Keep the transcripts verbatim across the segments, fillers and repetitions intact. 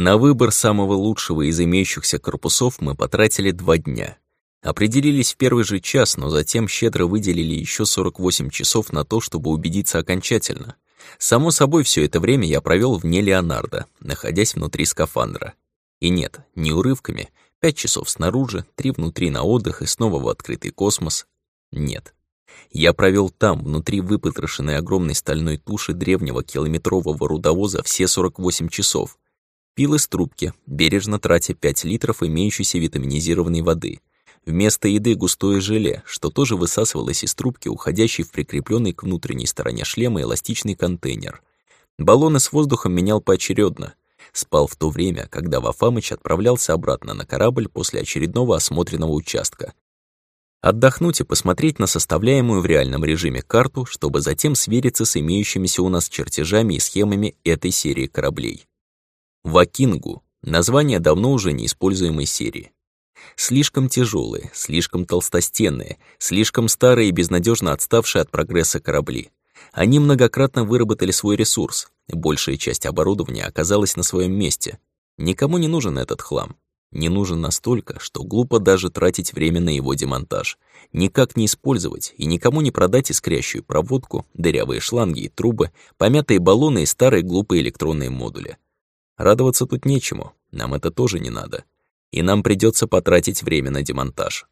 На выбор самого лучшего из имеющихся корпусов мы потратили два дня. Определились в первый же час, но затем щедро выделили еще сорок восемь часов на то, чтобы убедиться окончательно. Само собой, все это время я провел вне Леонардо, находясь внутри скафандра. И нет, не урывками, пять часов снаружи, три внутри на отдых и снова в открытый космос. Нет. Я провел там, внутри выпотрошенной огромной стальной туши древнего километрового рудовоза все сорок восемь часов. Пил из трубки, бережно тратя пять литров имеющейся витаминизированной воды. Вместо еды густое желе, что тоже высасывалось из трубки, уходящей в прикрепленный к внутренней стороне шлема эластичный контейнер. Баллоны с воздухом менял поочередно. Спал в то время, когда Вафамыч отправлялся обратно на корабль после очередного осмотренного участка. Отдохнуть и посмотреть на составляемую в реальном режиме карту, чтобы затем свериться с имеющимися у нас чертежами и схемами этой серии кораблей. Вакингу — название давно уже неиспользуемой серии. Слишком тяжелые, слишком толстостенные, слишком старые и безнадежно отставшие от прогресса корабли. Они многократно выработали свой ресурс, большая часть оборудования оказалась на своем месте. Никому не нужен этот хлам. Не нужен настолько, что глупо даже тратить время на его демонтаж. Никак не использовать и никому не продать искрящую проводку, дырявые шланги и трубы, помятые баллоны и старые глупые электронные модули. Радоваться тут нечему, нам это тоже не надо. И нам придется потратить время на демонтаж.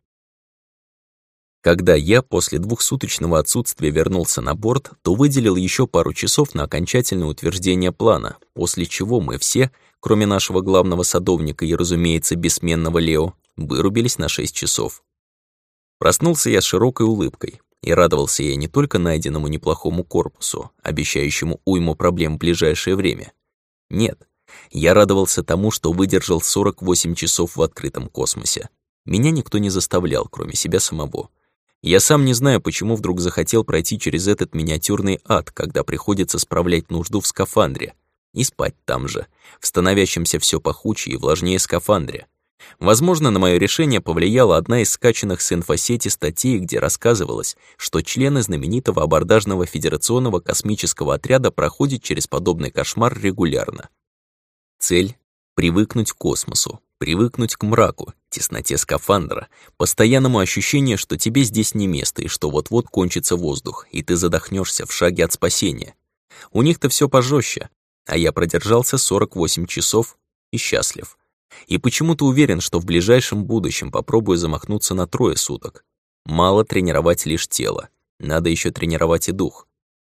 Когда я после двухсуточного отсутствия вернулся на борт, то выделил еще пару часов на окончательное утверждение плана, после чего мы все, кроме нашего главного садовника и, разумеется, бессменного Лео, вырубились на шесть часов. Проснулся я с широкой улыбкой, и радовался я не только найденному неплохому корпусу, обещающему уйму проблем в ближайшее время. Нет. Я радовался тому, что выдержал сорок восемь часов в открытом космосе. Меня никто не заставлял, кроме себя самого. Я сам не знаю, почему вдруг захотел пройти через этот миниатюрный ад, когда приходится справлять нужду в скафандре. И спать там же, в становящемся все пахучее и влажнее скафандре. Возможно, на мое решение повлияла одна из скачанных с инфосети статей, где рассказывалось, что члены знаменитого абордажного федерационного космического отряда проходят через подобный кошмар регулярно. Цель — привыкнуть к космосу, привыкнуть к мраку, тесноте скафандра, постоянному ощущению, что тебе здесь не место и что вот-вот кончится воздух, и ты задохнешься в шаге от спасения. У них-то все пожестче, а я продержался сорок восемь часов и счастлив. И почему-то уверен, что в ближайшем будущем попробую замахнуться на трое суток. Мало тренировать лишь тело, надо еще тренировать и дух.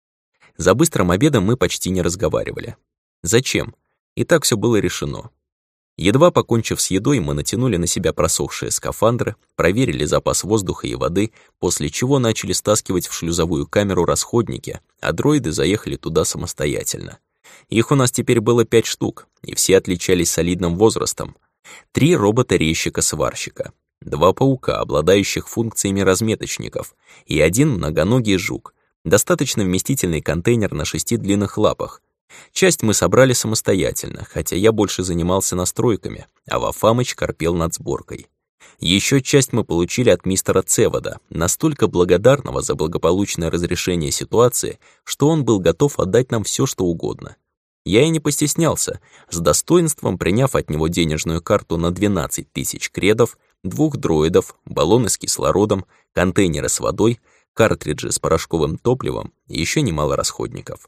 За быстрым обедом мы почти не разговаривали. Зачем? И так все было решено. Едва покончив с едой, мы натянули на себя просохшие скафандры, проверили запас воздуха и воды, после чего начали стаскивать в шлюзовую камеру расходники, а дроиды заехали туда самостоятельно. Их у нас теперь было пять штук, и все отличались солидным возрастом. Три робота-резчика-сварщика, два паука, обладающих функциями разметочников, и один многоногий жук, достаточно вместительный контейнер на шести длинных лапах. Часть мы собрали самостоятельно, хотя я больше занимался настройками, а Вафамыч корпел над сборкой. Еще часть мы получили от мистера Цевода, настолько благодарного за благополучное разрешение ситуации, что он был готов отдать нам все, что угодно. Я и не постеснялся, с достоинством приняв от него денежную карту на двенадцать тысяч кредов, двух дроидов, баллоны с кислородом, контейнеры с водой, картриджи с порошковым топливом и еще немало расходников.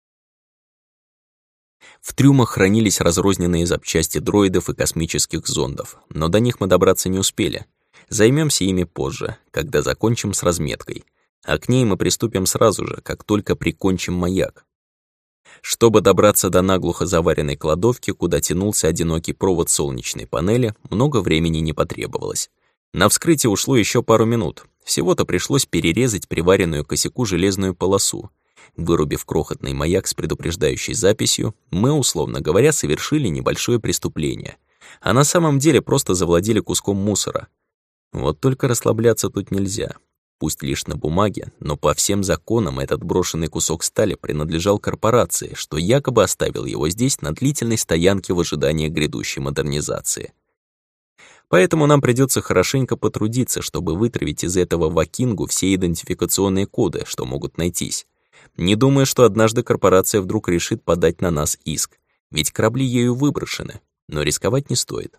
В трюмах хранились разрозненные запчасти дроидов и космических зондов, но до них мы добраться не успели. Займемся ими позже, когда закончим с разметкой, а к ней мы приступим сразу же, как только прикончим маяк. Чтобы добраться до наглухо заваренной кладовки, куда тянулся одинокий провод солнечной панели, много времени не потребовалось. На вскрытие ушло еще пару минут. Всего-то пришлось перерезать приваренную к косяку железную полосу. Вырубив крохотный маяк с предупреждающей записью, мы, условно говоря, совершили небольшое преступление. А на самом деле просто завладели куском мусора. Вот только расслабляться тут нельзя. Пусть лишь на бумаге, но по всем законам этот брошенный кусок стали принадлежал корпорации, что якобы оставил его здесь на длительной стоянке в ожидании грядущей модернизации. Поэтому нам придется хорошенько потрудиться, чтобы вытравить из этого вакингу все идентификационные коды, что могут найтись. Не думаю, что однажды корпорация вдруг решит подать на нас иск, ведь корабли ею выброшены. но рисковать не стоит.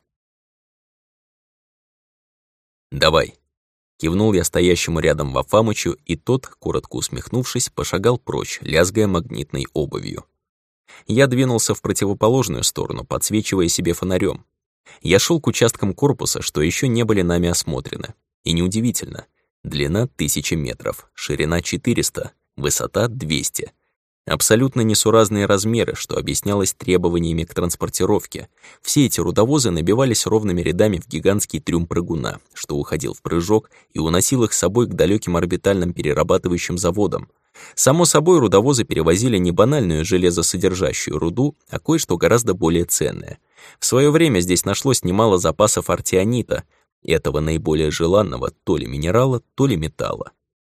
«Давай», — кивнул я стоящему рядом Вафамычу, и тот, коротко усмехнувшись, пошагал прочь, лязгая магнитной обувью. Я двинулся в противоположную сторону, подсвечивая себе фонарем. Я шел к участкам корпуса, что еще не были нами осмотрены. И неудивительно. Длина тысяча метров, ширина четыреста, высота двести. Абсолютно несуразные размеры, что объяснялось требованиями к транспортировке. Все эти рудовозы набивались ровными рядами в гигантский трюм прыгуна, что уходил в прыжок и уносил их с собой к далеким орбитальным перерабатывающим заводам. Само собой, рудовозы перевозили не банальную железосодержащую руду, а кое-что гораздо более ценное. В свое время здесь нашлось немало запасов артионита, этого наиболее желанного то ли минерала, то ли металла.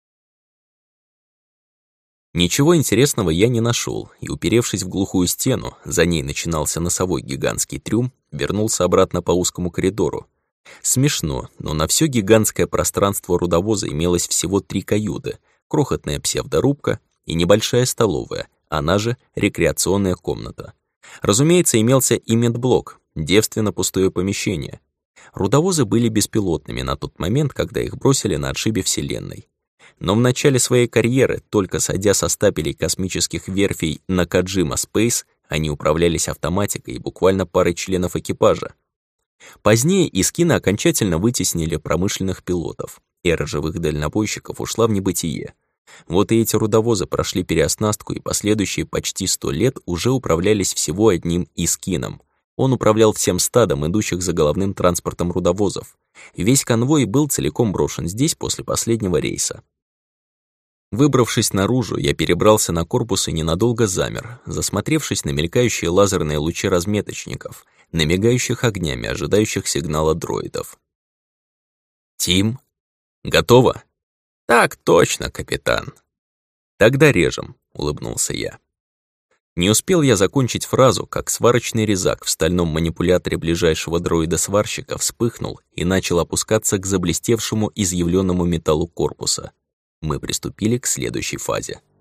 Ничего интересного я не нашел, и, уперевшись в глухую стену, за ней начинался носовой гигантский трюм, вернулся обратно по узкому коридору. Смешно, но на все гигантское пространство рудовоза имелось всего три каюты, крохотная псевдорубка и небольшая столовая, она же рекреационная комната. Разумеется, имелся и медблок, девственно пустое помещение. Рудовозы были беспилотными на тот момент, когда их бросили на отшибе Вселенной. Но в начале своей карьеры, только сойдя со стапелей космических верфей на Каджима Space, они управлялись автоматикой и буквально парой членов экипажа. Позднее Искина окончательно вытеснили промышленных пилотов. Эра живых дальнобойщиков ушла в небытие. Вот и эти рудовозы прошли переоснастку и последующие почти сто лет уже управлялись всего одним Искином. Он управлял всем стадом, идущих за головным транспортом рудовозов. Весь конвой был целиком брошен здесь после последнего рейса. Выбравшись наружу, я перебрался на корпус и ненадолго замер, засмотревшись на мелькающие лазерные лучи разметочников, на мигающих огнями, ожидающих сигнала дроидов. «Тим? Готово?» «Так точно, капитан». «Тогда режем», — улыбнулся я. Не успел я закончить фразу, как сварочный резак в стальном манипуляторе ближайшего дроида-сварщика вспыхнул и начал опускаться к заблестевшему изъявленному металлу корпуса. Мы приступили к следующей фазе.